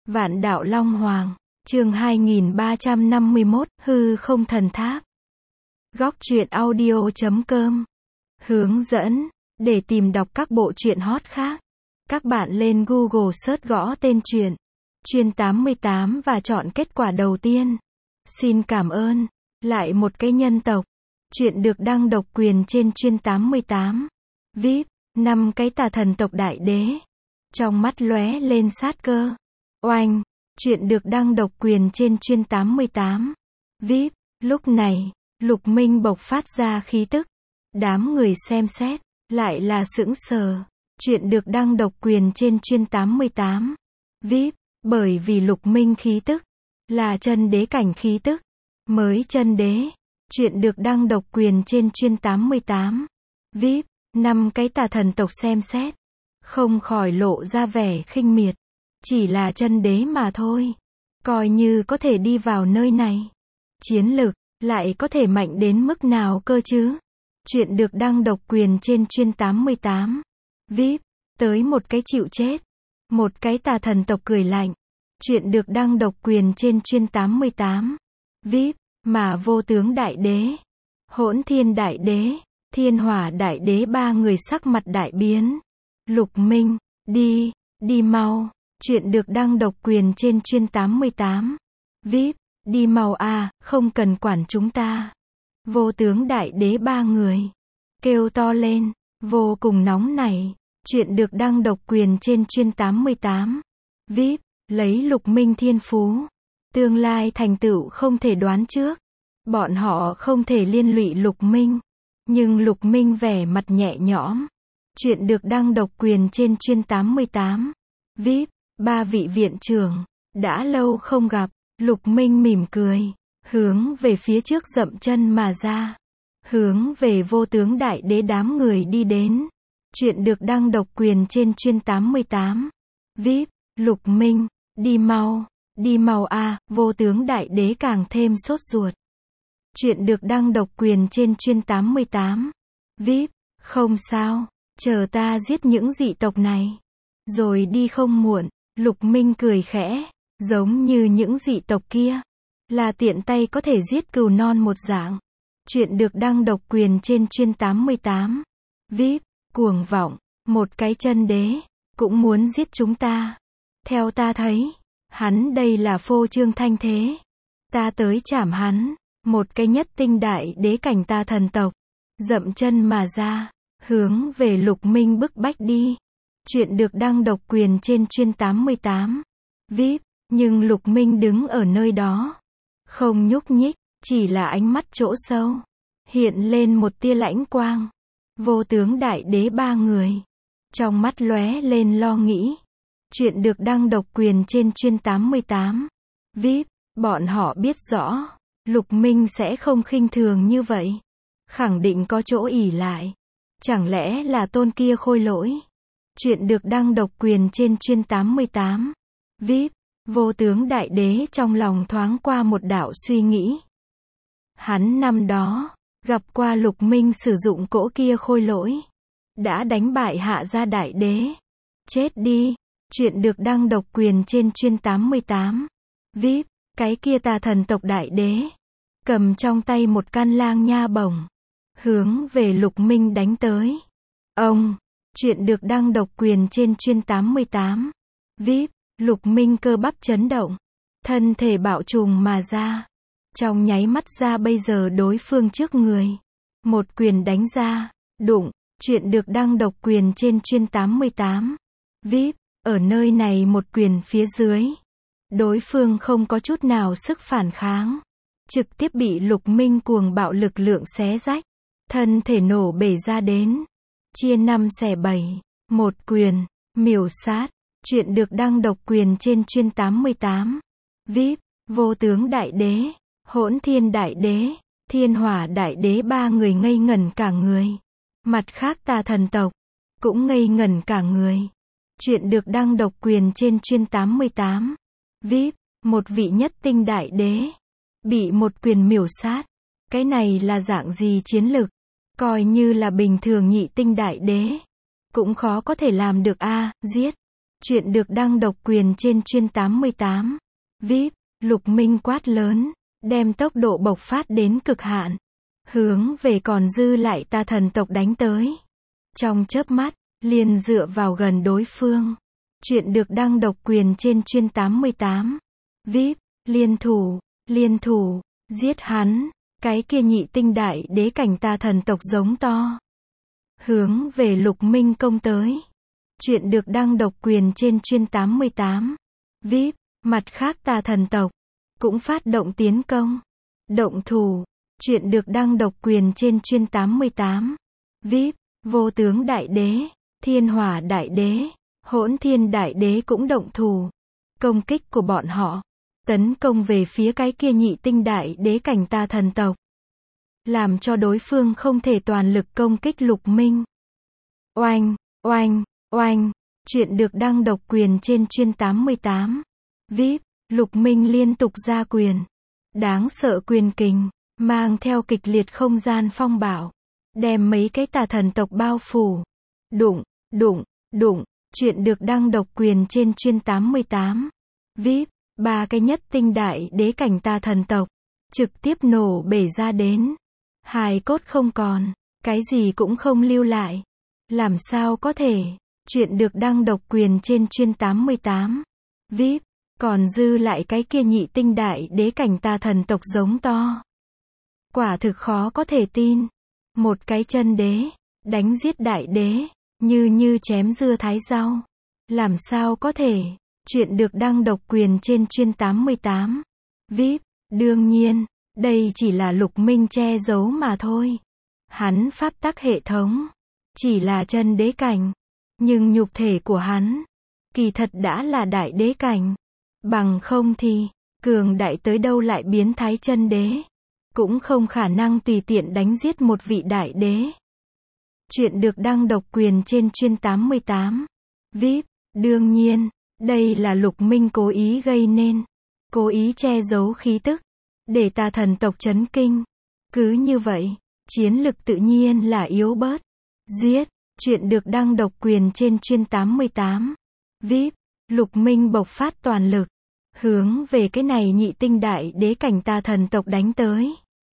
Vạn đạo Long Hoàng, chương 2351, hư không thần tháp. Góc truyện audio.com. Hướng dẫn, để tìm đọc các bộ truyện hot khác. Các bạn lên Google search gõ tên truyện Chuyên 88 và chọn kết quả đầu tiên. Xin cảm ơn. Lại một cái nhân tộc. Truyện được đăng độc quyền trên Chuyên 88. VIP, 5 cái tà thần tộc đại đế. Trong mắt lóe lên sát cơ. Oanh, truyện được đăng độc quyền trên Chuyên 88. VIP, lúc này, Lục Minh bộc phát ra khí tức. Đám người xem xét, lại là sững sờ. Truyện được đăng độc quyền trên Chuyên 88. VIP, bởi vì Lục Minh khí tức, là chân đế cảnh khí tức. Mới chân đế. Truyện được đăng độc quyền trên Chuyên 88. VIP, 5 cái tà thần tộc xem xét. Không khỏi lộ ra vẻ khinh miệt. Chỉ là chân đế mà thôi. Coi như có thể đi vào nơi này. Chiến lực, lại có thể mạnh đến mức nào cơ chứ? Truyện được đăng độc quyền trên Chuyên 88. VIP, tới một cái chịu chết. Một cái tà thần tộc cười lạnh. Truyện được đăng độc quyền trên Chuyên 88. VIP, mà vô tướng đại đế, hỗn thiên đại đế, thiên hỏa đại đế ba người sắc mặt đại biến. Lục Minh, đi mau. Truyện được đăng độc quyền trên Chuyên 88. VIP, đi mau a, không cần quản chúng ta. Vô tướng đại đế ba người kêu to lên, vô cùng nóng nảy. Truyện được đăng độc quyền trên Chuyên 88. VIP, lấy Lục Minh thiên phú, tương lai thành tựu không thể đoán trước. Bọn họ không thể liên lụy Lục Minh. Nhưng Lục Minh vẻ mặt nhẹ nhõm. Truyện được đăng độc quyền trên Chuyên 88. VIP, ba vị viện trưởng, đã lâu không gặp. Lục Minh mỉm cười, hướng về phía trước dậm chân mà ra. Hướng về vô tướng đại đế đám người đi đến. Truyện được đăng độc quyền trên Chuyên 88. VIP, Lục Minh, đi mau a, vô tướng đại đế càng thêm sốt ruột. Truyện được đăng độc quyền trên Chuyên 88. VIP, không sao, chờ ta giết những dị tộc này, rồi đi không muộn. Lục Minh cười khẽ, giống như những dị tộc kia, là tiện tay có thể giết cừu non một dạng. Truyện được đăng độc quyền trên Chuyên 88. VIP, cuồng vọng, một cái chân đế, cũng muốn giết chúng ta. Theo ta thấy, hắn đây là phô trương thanh thế. Ta tới chảm hắn. Một cái nhất tinh đại đế cảnh tà thần tộc, dậm chân mà ra, hướng về Lục Minh bức bách đi. Truyện được đăng độc quyền trên Chuyên 88. VIP, nhưng Lục Minh đứng ở nơi đó, không nhúc nhích, chỉ là ánh mắt chỗ sâu, hiện lên một tia lãnh quang. Vô tướng đại đế ba người, trong mắt lóe lên lo nghĩ. Truyện được đăng độc quyền trên Chuyên 88. VIP, bọn họ biết rõ, Lục Minh sẽ không khinh thường như vậy. Khẳng định có chỗ ỷ lại. Chẳng lẽ là tôn kia khôi lỗi? Truyện được đăng độc quyền trên Chuyên 88. VIP, vô tướng đại đế trong lòng thoáng qua một đạo suy nghĩ. Hắn năm đó, gặp qua Lục Minh sử dụng cỗ kia khôi lỗi. Đã đánh bại Hạ Gia đại đế. Chết đi. Truyện được đăng độc quyền trên Chuyên 88. VIP, cái kia tà thần tộc đại đế, cầm trong tay một căn lang nha bổng, hướng về Lục Minh đánh tới. Ông, truyện được đăng độc quyền trên Chuyên 88. VIP, Lục Minh cơ bắp chấn động, thân thể bạo trùng mà ra. Trong nháy mắt ra bây giờ đối phương trước người. Một quyền đánh ra, đụng, truyện được đăng độc quyền trên Chuyên 88. VIP, ở nơi này một quyền phía dưới. Đối phương không có chút nào sức phản kháng. Trực tiếp bị Lục Minh cuồng bạo lực lượng xé rách. Thân thể nổ bể ra đến. Chia 5 xẻ 7. Một quyền, miểu sát. Truyện được đăng độc quyền trên Chuyên 88. VIP, vô tướng đại đế, hỗn thiên đại đế, thiên hỏa đại đế ba người ngây ngẩn cả người. Mặt khác tà thần tộc, cũng ngây ngẩn cả người. Truyện được đăng độc quyền trên Chuyên 88. VIP, một vị nhất tinh đại đế, bị một quyền miểu sát. Cái này là dạng gì chiến lực? Coi như là bình thường nhị tinh đại đế, cũng khó có thể làm được a, giết. Chuyện được đăng độc quyền trên chuyên 88. VIP, Lục Minh quát lớn, đem tốc độ bộc phát đến cực hạn, hướng về còn dư lại tà thần tộc đánh tới. Trong chớp mắt, liền dựa vào gần đối phương. Chuyện được đăng độc quyền trên chuyên 88. VIP, liên thủ, giết hắn, cái kia nhị tinh đại đế cảnh tà thần tộc giống to. Hướng về Lục Minh công tới. Chuyện được đăng độc quyền trên chuyên 88. VIP, mặt khác tà thần tộc, cũng phát động tiến công. Động thủ. Chuyện được đăng độc quyền trên chuyên 88. VIP, vô tướng đại đế, thiên hỏa đại đế, hỗn thiên đại đế cũng động thủ. Công kích của bọn họ, tấn công về phía cái kia nhị tinh đại đế cảnh tà thần tộc. Làm cho đối phương không thể toàn lực công kích Lục Minh. Oanh, oanh, oanh, chuyện được đăng độc quyền trên chuyên 88. VIP, Lục Minh liên tục ra quyền. Đáng sợ quyền kình, mang theo kịch liệt không gian phong bạo, đem mấy cái tà thần tộc bao phủ. Đụng, chuyện được đăng độc quyền trên chuyên 88. VIP, ba cái nhất tinh đại đế cảnh tà thần tộc, trực tiếp nổ bể ra đến. Hài cốt không còn, cái gì cũng không lưu lại. Làm sao có thể? Chuyện được đăng độc quyền trên chuyên 88. VIP, còn dư lại cái kia nhị tinh đại đế cảnh tà thần tộc giống to. Quả thực khó có thể tin. Một cái chân đế, đánh giết đại đế, như chém dưa thái rau. Làm sao có thể? Chuyện được đăng độc quyền trên chuyên 88. VIP, đương nhiên, đây chỉ là Lục Minh che giấu mà thôi. Hắn pháp tắc hệ thống, chỉ là chân đế cảnh. Nhưng nhục thể của hắn, kỳ thật đã là đại đế cảnh. Bằng không thì, cường đại tới đâu lại biến thái chân đế. Cũng không khả năng tùy tiện đánh giết một vị đại đế. Chuyện được đăng độc quyền trên chuyên 88. VIP, đương nhiên, đây là Lục Minh cố ý gây nên. Cố ý che giấu khí tức, để tà thần tộc chấn kinh. Cứ như vậy, chiến lực tự nhiên là yếu bớt. Giết, chuyện được đăng độc quyền trên chuyên 88. VIP, Lục Minh bộc phát toàn lực, hướng về cái này nhị tinh đại đế cảnh tà thần tộc đánh tới.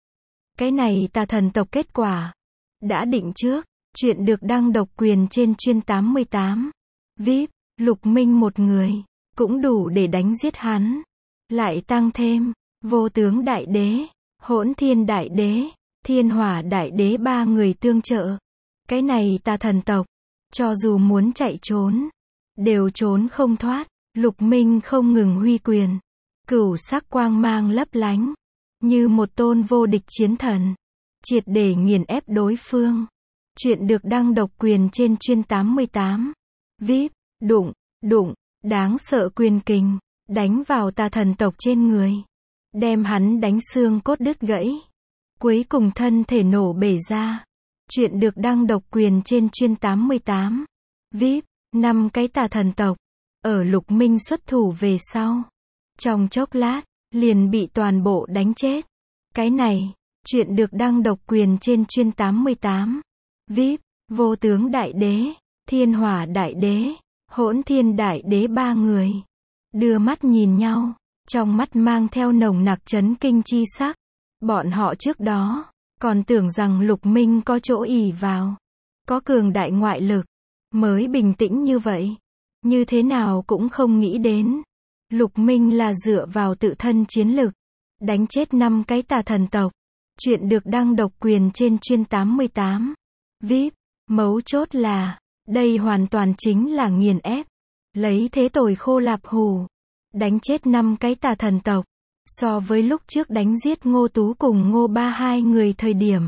Cái này tà thần tộc kết quả đã định trước. Chuyện được đăng độc quyền trên chuyên 88. VIP, Lục Minh một người, cũng đủ để đánh giết hắn. Lại tăng thêm, vô tướng đại đế, hỗn thiên đại đế, thiên hỏa đại đế ba người tương trợ. Cái này tà thần tộc, cho dù muốn chạy trốn, đều trốn không thoát. Lục Minh không ngừng huy quyền. Cửu sắc quang mang lấp lánh, như một tôn vô địch chiến thần. Triệt để nghiền ép đối phương. Chuyện được đăng độc quyền trên chuyên 88. VIP, đụng, đáng sợ quyền kình, đánh vào tà thần tộc trên người. Đem hắn đánh xương cốt đứt gãy. Cuối cùng thân thể nổ bể ra. Chuyện được đăng độc quyền trên chuyên 88. VIP, 5 cái tà thần tộc, ở Lục Minh xuất thủ về sau. Trong chốc lát, liền bị toàn bộ đánh chết. Cái này, chuyện được đăng độc quyền trên chuyên 88. VIP, vô tướng đại đế, thiên hỏa đại đế, hỗn thiên đại đế ba người. Đưa mắt nhìn nhau, trong mắt mang theo nồng nặc chấn kinh chi sắc. Bọn họ trước đó, còn tưởng rằng Lục Minh có chỗ ỷ vào, có cường đại ngoại lực, mới bình tĩnh như vậy. Như thế nào cũng không nghĩ đến. Lục Minh là dựa vào tự thân chiến lực, đánh chết 5 cái tà thần tộc. Chuyện được đăng độc quyền trên chuyên 88. VIP, mấu chốt là, đây hoàn toàn chính là nghiền ép. Lấy thế tồi khô lạp hủ, đánh chết 5 cái tà thần tộc. So với lúc trước đánh giết Ngô Tú cùng Ngô Ba hai người thời điểm,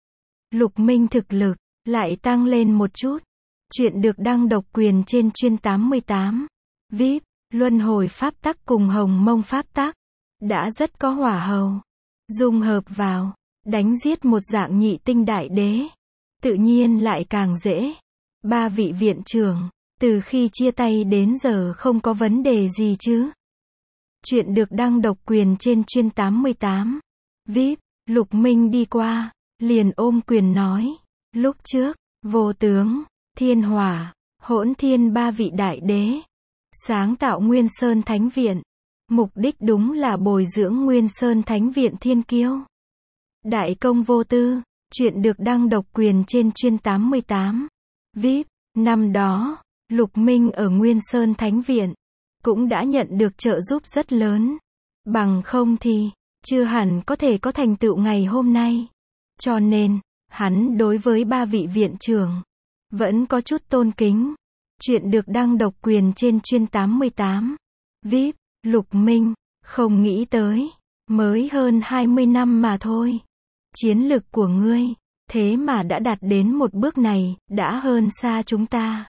Lục Minh thực lực lại tăng lên một chút. Chuyện được đăng độc quyền trên chuyên 88. VIP, luân hồi pháp tắc cùng hồng mông pháp tắc đã rất có hỏa hầu, dung hợp vào, đánh giết một dạng nhị tinh đại đế, tự nhiên lại càng dễ. 3 vị viện trưởng, từ khi chia tay đến giờ không có vấn đề gì chứ? Chuyện được đăng độc quyền trên chuyên 88. VIP, Lục Minh đi qua, liền ôm quyền nói, lúc trước, vô tướng, thiên hỏa, hỗn thiên 3 vị đại đế, sáng tạo Nguyên Sơn Thánh Viện. Mục đích đúng là bồi dưỡng Nguyên Sơn Thánh Viện thiên kiêu. Đại công vô tư, chuyện được đăng độc quyền trên chuyên 88. VIP, năm đó, Lục Minh ở Nguyên Sơn Thánh Viện, cũng đã nhận được trợ giúp rất lớn. Bằng không thì, chưa hẳn có thể có thành tựu ngày hôm nay. Cho nên, hắn đối với ba vị viện trưởng, vẫn có chút tôn kính. Chuyện được đăng độc quyền trên chuyên 88. VIP, Lục Minh, không nghĩ tới, mới hơn 20 năm mà thôi. Chiến lực của ngươi, thế mà đã đạt đến một bước này, đã hơn xa chúng ta.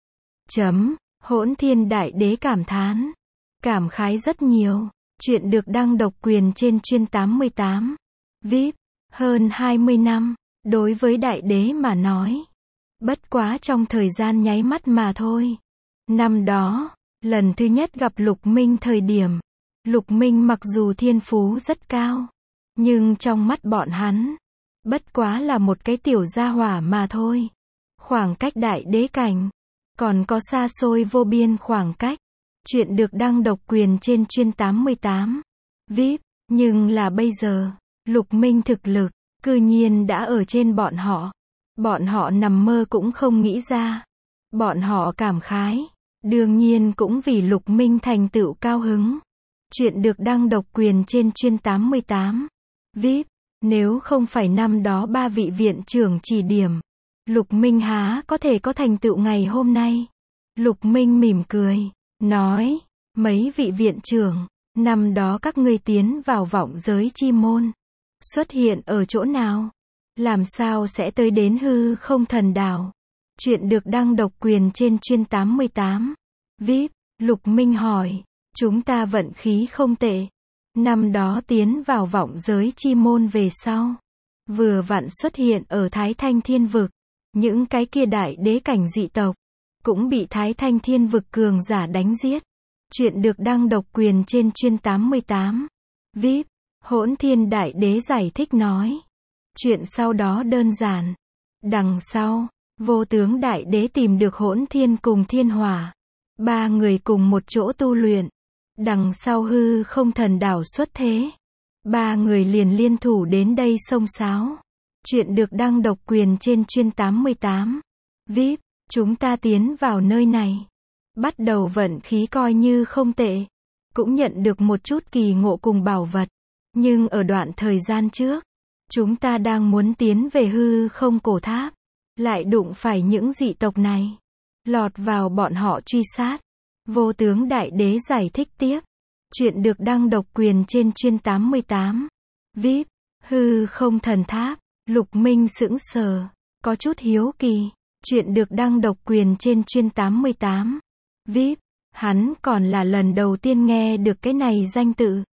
Hỗn Thiên Đại Đế cảm thán. Cảm khái rất nhiều. Chuyện được đăng độc quyền trên chuyên 88. VIP, hơn 20 năm, đối với Đại Đế mà nói. Bất quá trong thời gian nháy mắt mà thôi. Năm đó, lần thứ nhất gặp Lục Minh thời điểm, Lục Minh mặc dù thiên phú rất cao, nhưng trong mắt bọn hắn, bất quá là một cái tiểu gia hỏa mà thôi. Khoảng cách Đại Đế cảnh, còn có xa xôi vô biên khoảng cách. Chuyện được đăng độc quyền trên chuyên 88. VIP, nhưng là bây giờ, Lục Minh thực lực, cư nhiên đã ở trên bọn họ. Bọn họ nằm mơ cũng không nghĩ ra. Bọn họ cảm khái. Đương nhiên cũng vì Lục Minh thành tựu cao hứng. Chuyện được đăng độc quyền trên chuyên 88. VIP, nếu không phải năm đó ba vị viện trưởng chỉ điểm, Lục Minh há có thể có thành tựu ngày hôm nay. Lục Minh mỉm cười, nói, mấy vị viện trưởng, năm đó các ngươi tiến vào vọng giới chi môn, xuất hiện ở chỗ nào? Làm sao sẽ tới đến hư không thần đảo? Chuyện được đăng độc quyền trên chuyên 88. VIP, Lục Minh hỏi, chúng ta vận khí không tệ. Năm đó tiến vào vọng giới chi môn về sau, vừa vặn xuất hiện ở Thái Thanh Thiên Vực. Những cái kia đại đế cảnh dị tộc, cũng bị Thái Thanh Thiên Vực cường giả đánh giết. Chuyện được đăng độc quyền trên chuyên 88. VIP, Hỗn Thiên Đại Đế giải thích nói. Chuyện sau đó đơn giản. Đằng sau, Vô Tướng Đại Đế tìm được Hỗn Thiên cùng Thiên Hỏa. Ba người cùng một chỗ tu luyện. Đằng sau hư không thần đảo xuất thế. Ba người liền liên thủ đến đây xông xáo. Chuyện được đăng độc quyền trên chuyên 88. VIP, chúng ta tiến vào nơi này. Bắt đầu vận khí coi như không tệ. Cũng nhận được một chút kỳ ngộ cùng bảo vật. Nhưng ở đoạn thời gian trước, chúng ta đang muốn tiến về hư không cổ tháp. Lại đụng phải những dị tộc này. Lọt vào bọn họ truy sát. Vô Tướng Đại Đế giải thích tiếp. Chuyện được đăng độc quyền trên chuyên 88. VIP, hư không thần tháp. Lục Minh sững sờ, có chút hiếu kỳ. Chuyện được đăng độc quyền trên chuyên 88. VIP, hắn còn là lần đầu tiên nghe được cái này danh tự.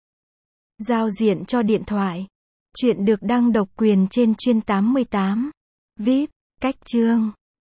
Giao diện cho điện thoại. Chuyện được đăng độc quyền trên chuyên 88. VIP, cách chương.